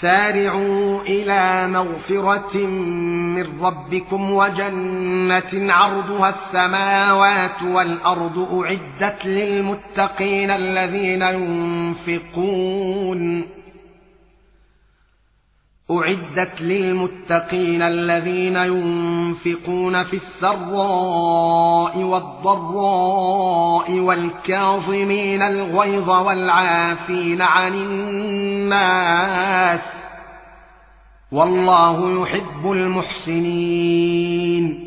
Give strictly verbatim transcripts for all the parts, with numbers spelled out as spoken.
سارعوا إلى مغفرة من ربكم وجنة عرضها السماوات والأرض أعدت للمتقين الذين ينفقون أعدت للمتقين الذين ينفقون في السراء والضراء والكاظمين الغيظ والعافين عن الناس والله يحب المحسنين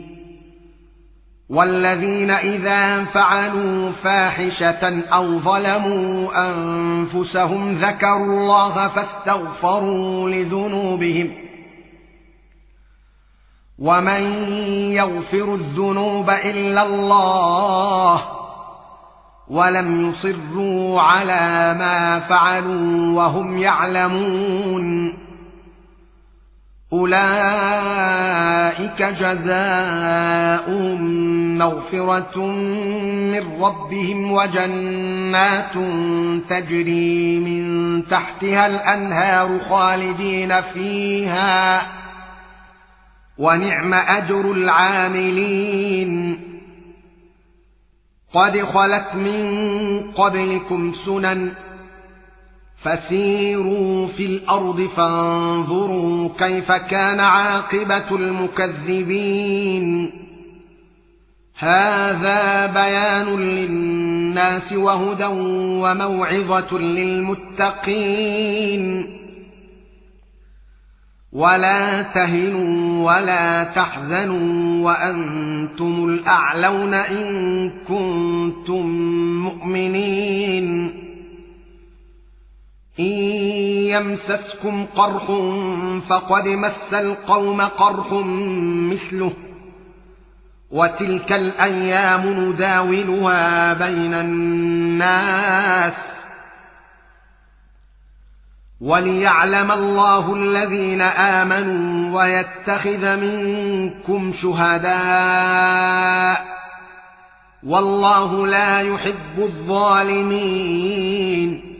والذين إذا فعلوا فاحشة أو ظلموا أنفسهم ذكروا الله فاستغفروا لذنوبهم ومن يغفر الذنوب إلا الله ولم يصروا على ما فعلوا وهم يعلمون أولئك جزاؤهم مغفرة من ربهم وجنات تجري من تحتها الأنهار خالدين فيها ونعم أجر العاملين قد خلت من قبلكم سنن فسيروا في الأرض فانظروا كيف كان عاقبة المكذبين هذا بيان للناس وهدى وموعظة للمتقين ولا تهنوا ولا تحزنوا وأنتم الأعلون إن كنتم مؤمنين إن يمسسكم قرح فقد مس القوم قرح مثله وتلك الأيام نداولها بين الناس وليعلم الله الذين آمنوا ويتخذ منكم شهداء والله لا يحب الظالمين